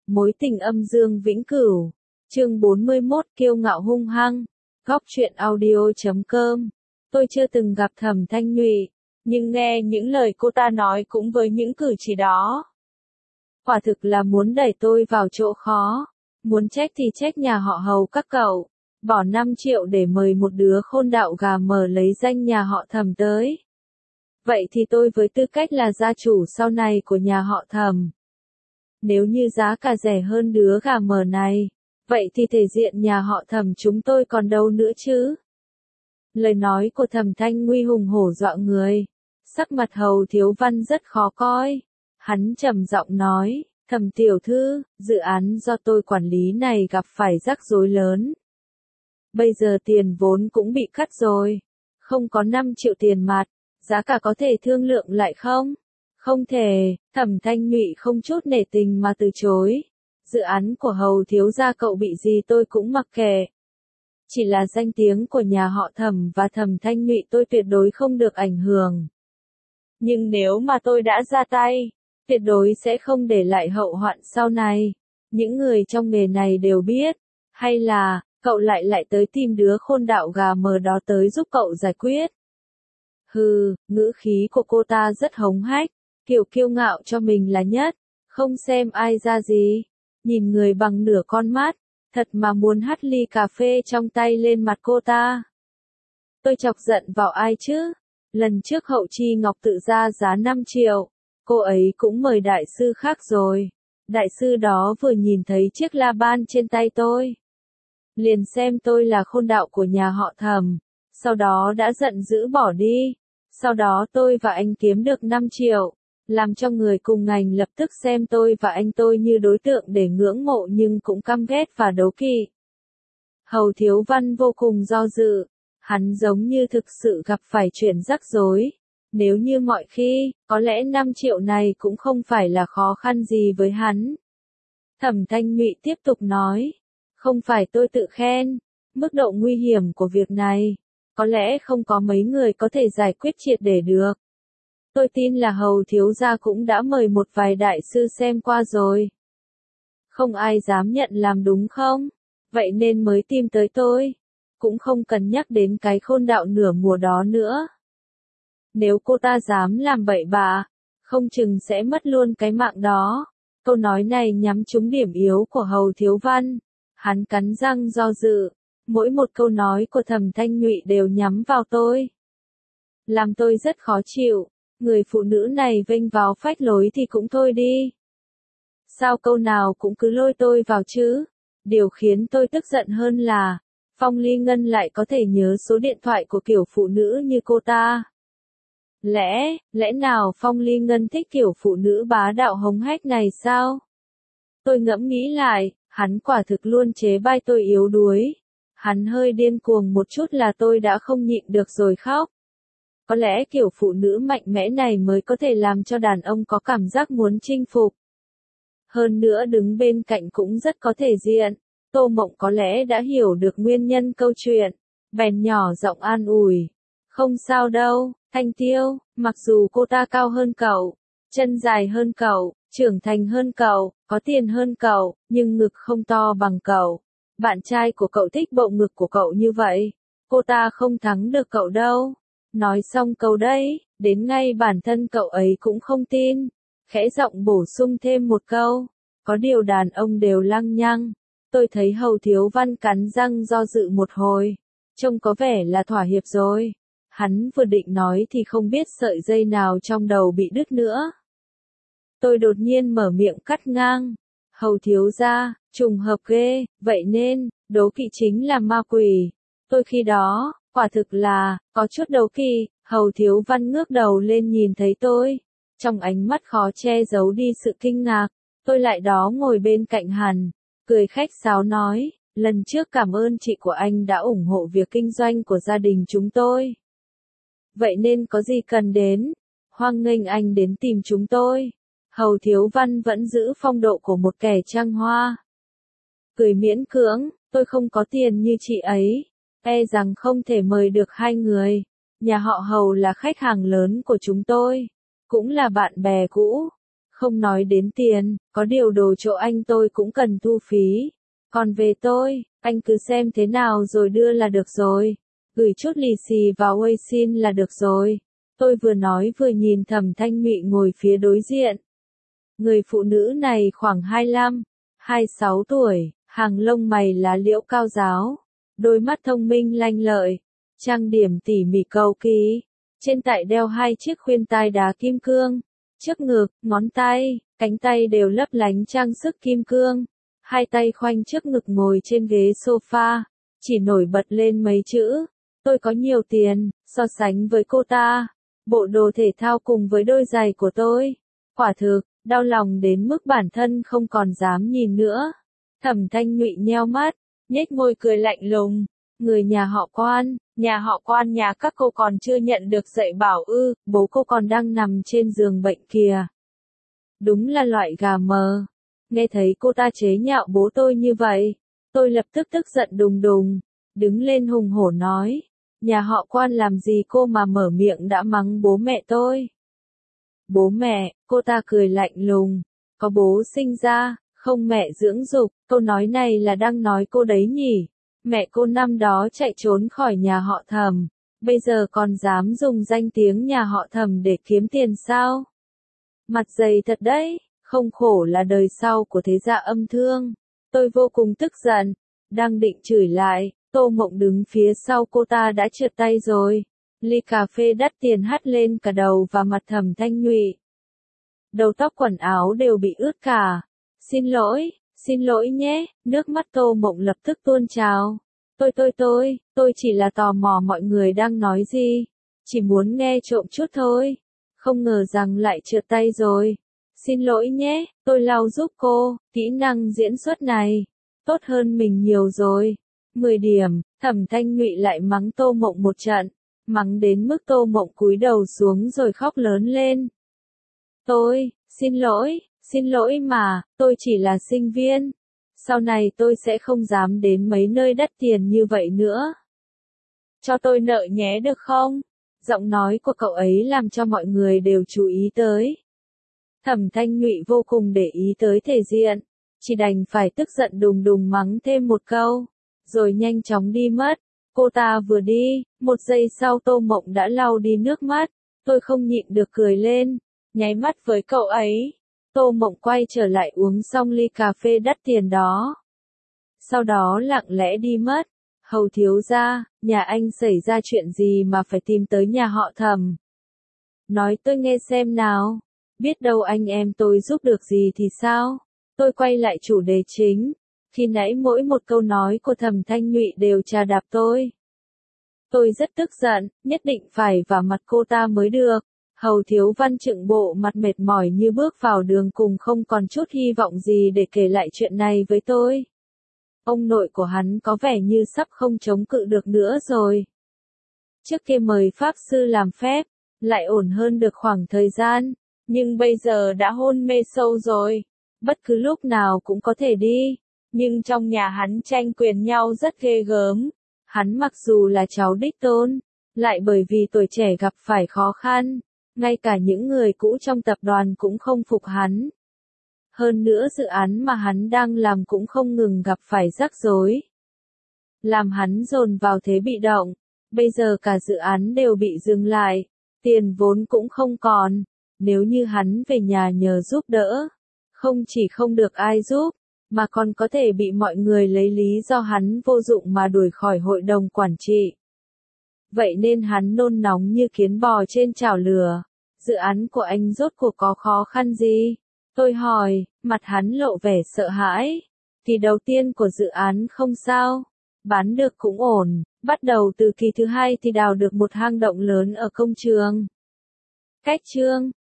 Mối tình âm dương vĩnh cửu. Chương 41 kiêu ngạo hung hăng. Góc truyện audio.com. Tôi chưa từng gặp Thẩm Thanh Nhụy, nhưng nghe những lời cô ta nói cũng với những cử chỉ đó, quả thực là muốn đẩy tôi vào chỗ khó. Muốn trách thì trách nhà họ Hầu các cậu, bỏ 5 triệu để mời một đứa khôn đạo gà mờ lấy danh nhà họ Thẩm tới. Vậy thì tôi với tư cách là gia chủ sau này của nhà họ Thẩm, nếu như giá cả rẻ hơn đứa gà mờ này, vậy thì thể diện nhà họ Thẩm chúng tôi còn đâu nữa chứ? Lời nói của Thẩm Thanh Nguy hùng hổ dọa người. Sắc mặt Hầu Thiếu Văn rất khó coi. Hắn trầm giọng nói, Thẩm tiểu thư, dự án do tôi quản lý này gặp phải rắc rối lớn. Bây giờ tiền vốn cũng bị cắt rồi. Không có 5 triệu tiền mặt, giá cả có thể thương lượng lại không? Không thể, Thẩm Thanh Nhụy không chút nể tình mà từ chối. Dự án của Hầu thiếu gia cậu bị gì tôi cũng mặc kệ. Chỉ là danh tiếng của nhà họ Thẩm và Thẩm Thanh Nhụy tôi tuyệt đối không được ảnh hưởng. Nhưng nếu mà tôi đã ra tay, tuyệt đối sẽ không để lại hậu hoạn sau này. Những người trong nghề này đều biết. Hay là, cậu lại tới tìm đứa khôn đạo gà mờ đó tới giúp cậu giải quyết. Hừ, ngữ khí của cô ta rất hống hách, kiểu kiêu ngạo cho mình là nhất, không xem ai ra gì. Nhìn người bằng nửa con mắt, thật mà muốn hắt ly cà phê trong tay lên mặt cô ta. Tôi chọc giận vào ai chứ? Lần trước Hậu Chi Ngọc tự ra giá 5 triệu, cô ấy cũng mời đại sư khác rồi. Đại sư đó vừa nhìn thấy chiếc la ban trên tay tôi, liền xem tôi là khôn đạo của nhà họ Thẩm, sau đó đã giận dữ bỏ đi. Sau đó tôi và anh kiếm được 5 triệu, làm cho người cùng ngành lập tức xem tôi và anh tôi như đối tượng để ngưỡng mộ nhưng cũng căm ghét và đố kỵ. Hầu Thiếu Văn vô cùng do dự, hắn giống như thực sự gặp phải chuyện rắc rối. Nếu như mọi khi, có lẽ 5 triệu này cũng không phải là khó khăn gì với hắn. Thẩm Thanh Nhụy tiếp tục nói, không phải tôi tự khen, mức độ nguy hiểm của việc này, có lẽ không có mấy người có thể giải quyết triệt để được. Tôi tin là Hầu thiếu gia cũng đã mời một vài đại sư xem qua rồi. Không ai dám nhận làm đúng không? Vậy nên mới tìm tới tôi. Cũng không cần nhắc đến cái khôn đạo nửa mùa đó nữa. Nếu cô ta dám làm bậy bạ, không chừng sẽ mất luôn cái mạng đó. Câu nói này nhắm trúng điểm yếu của Hầu Thiếu Văn. Hắn cắn răng do dự. Mỗi một câu nói của Thẩm Thanh Nhụy đều nhắm vào tôi, làm tôi rất khó chịu. Người phụ nữ này vênh váo phách lối thì cũng thôi đi. Sao câu nào cũng cứ lôi tôi vào chứ? Điều khiến tôi tức giận hơn là, Phong Ly Ngân lại có thể nhớ số điện thoại của kiểu phụ nữ như cô ta. Lẽ nào Phong Ly Ngân thích kiểu phụ nữ bá đạo hống hách này sao? Tôi ngẫm nghĩ lại, hắn quả thực luôn chế bai tôi yếu đuối. Hắn hơi điên cuồng một chút là tôi đã không nhịn được rồi khóc. Có lẽ kiểu phụ nữ mạnh mẽ này mới có thể làm cho đàn ông có cảm giác muốn chinh phục. Hơn nữa đứng bên cạnh cũng rất có thể diện. Tô Mộng có lẽ đã hiểu được nguyên nhân câu chuyện, bèn nhỏ giọng an ủi. Không sao đâu, Thanh Tiêu, mặc dù cô ta cao hơn cậu, chân dài hơn cậu, trưởng thành hơn cậu, có tiền hơn cậu, nhưng ngực không to bằng cậu. Bạn trai của cậu thích bộ ngực của cậu như vậy, cô ta không thắng được cậu đâu. Nói xong câu đấy, đến ngay bản thân cậu ấy cũng không tin. Khẽ giọng bổ sung thêm một câu, có điều đàn ông đều lăng nhăng. Tôi thấy Hầu Thiếu Văn cắn răng do dự một hồi, trông có vẻ là thỏa hiệp rồi. Hắn vừa định nói thì không biết sợi dây nào trong đầu bị đứt nữa. Tôi đột nhiên mở miệng cắt ngang. Hầu thiếu gia, trùng hợp ghê, vậy nên, đố kỵ chính là ma quỷ. Tôi khi đó, quả thực là, có chút đố kỵ. Hầu Thiếu Văn ngước đầu lên nhìn thấy tôi. Trong ánh mắt khó che giấu đi sự kinh ngạc. Tôi lại đó ngồi bên cạnh hắn, cười khách sáo nói, lần trước cảm ơn chị của anh đã ủng hộ việc kinh doanh của gia đình chúng tôi. Vậy nên có gì cần đến, hoan nghênh anh đến tìm chúng tôi. Hầu Thiếu Văn vẫn giữ phong độ của một kẻ trăng hoa. Cười miễn cưỡng, tôi không có tiền như chị ấy, e rằng không thể mời được hai người. Nhà họ Hầu là khách hàng lớn của chúng tôi, cũng là bạn bè cũ. Không nói đến tiền, có điều đồ chỗ anh tôi cũng cần thu phí. Còn về tôi, anh cứ xem thế nào rồi đưa là được rồi. Gửi chút lì xì vào Weixin là được rồi. Tôi vừa nói vừa nhìn Thẩm Thanh Nhụy ngồi phía đối diện. Người phụ nữ này khoảng 25, 26 tuổi, hàng lông mày lá liễu cao ráo, đôi mắt thông minh lanh lợi, trang điểm tỉ mỉ cầu kỳ, trên tay đeo 2 chiếc khuyên tai đá kim cương, trước ngực, ngón tay, cánh tay đều lấp lánh trang sức kim cương, 2 tay khoanh trước ngực ngồi trên ghế sofa, chỉ nổi bật lên mấy chữ, tôi có nhiều tiền, so sánh với cô ta, bộ đồ thể thao cùng với đôi giày của tôi, quả thực, đau lòng đến mức bản thân không còn dám nhìn nữa. Thẩm Thanh Nhụy nheo mắt, nhếch môi cười lạnh lùng, người nhà họ Quan nhà các cô còn chưa nhận được dạy bảo ư, bố cô còn đang nằm trên giường bệnh kìa. Đúng là loại gà mờ. Nghe thấy cô ta chế nhạo bố tôi như vậy, tôi lập tức tức giận đùng đùng, đứng lên hùng hổ nói, nhà họ Quan làm gì cô mà mở miệng đã mắng bố mẹ tôi. Bố mẹ, cô ta cười lạnh lùng, có bố sinh ra, không mẹ dưỡng dục, câu nói này là đang nói cô đấy nhỉ. Mẹ cô năm đó chạy trốn khỏi nhà họ Thẩm, bây giờ còn dám dùng danh tiếng nhà họ Thẩm để kiếm tiền sao? Mặt dày thật đấy, không khổ là đời sau của thế gia âm thương. Tôi vô cùng tức giận, đang định chửi lại, Tô Mộng đứng phía sau cô ta đã trượt tay rồi. Ly cà phê đắt tiền hắt lên cả đầu và mặt Thẩm Thanh Nhụy. Đầu tóc quần áo đều bị ướt cả. Xin lỗi nhé, nước mắt Tô Mộng lập tức tuôn trào. Tôi chỉ là tò mò mọi người đang nói gì. Chỉ muốn nghe trộm chút thôi. Không ngờ rằng lại trượt tay rồi. Xin lỗi nhé, tôi lau giúp cô, kỹ năng diễn xuất này. Tốt hơn mình nhiều rồi. 10 điểm, Thẩm Thanh Nhụy lại mắng Tô Mộng một trận. Mắng đến mức Tô Mộng cúi đầu xuống rồi khóc lớn lên. Xin lỗi mà, tôi chỉ là sinh viên. Sau này tôi sẽ không dám đến mấy nơi đắt tiền như vậy nữa. Cho tôi nợ nhé được không? Giọng nói của cậu ấy làm cho mọi người đều chú ý tới. Thẩm Thanh Nhụy vô cùng để ý tới thể diện, chỉ đành phải tức giận đùng đùng mắng thêm một câu, rồi nhanh chóng đi mất. Cô ta vừa đi, một giây sau Tô Mộng đã lau đi nước mắt, tôi không nhịn được cười lên, nháy mắt với cậu ấy. Tô Mộng quay trở lại uống xong ly cà phê đắt tiền đó. Sau đó lặng lẽ đi mất. Hầu thiếu gia, nhà anh xảy ra chuyện gì mà phải tìm tới nhà họ Thẩm? Nói tôi nghe xem nào. Biết đâu anh em tôi giúp được gì thì sao? Tôi quay lại chủ đề chính. Khi nãy mỗi một câu nói của Thẩm Thanh Nhụy đều chà đạp tôi. Tôi rất tức giận, nhất định phải vả mặt cô ta mới được. Hầu thiếu văn trượng bộ mặt mệt mỏi như bước vào đường cùng không còn chút hy vọng gì để kể lại chuyện này với tôi. Ông nội của hắn có vẻ như sắp không chống cự được nữa rồi. Trước kia mời pháp sư làm phép, lại ổn hơn được khoảng thời gian, nhưng bây giờ đã hôn mê sâu rồi. Bất cứ lúc nào cũng có thể đi, nhưng trong nhà hắn tranh quyền nhau rất ghê gớm. Hắn mặc dù là cháu đích tôn, lại bởi vì tuổi trẻ gặp phải khó khăn, ngay cả những người cũ trong tập đoàn cũng không phục hắn. Hơn nữa dự án mà hắn đang làm cũng không ngừng gặp phải rắc rối. Làm hắn dồn vào thế bị động, bây giờ cả dự án đều bị dừng lại, tiền vốn cũng không còn, nếu như hắn về nhà nhờ giúp đỡ, không chỉ không được ai giúp, mà còn có thể bị mọi người lấy lý do hắn vô dụng mà đuổi khỏi hội đồng quản trị. Vậy nên hắn nôn nóng như kiến bò trên chảo lửa. Dự án của anh rốt cuộc có khó khăn gì? Tôi hỏi, mặt hắn lộ vẻ sợ hãi. Kỳ đầu tiên của dự án không sao, bán được cũng ổn, bắt đầu từ kỳ thứ hai thì đào được một hang động lớn ở công trường. Cách chương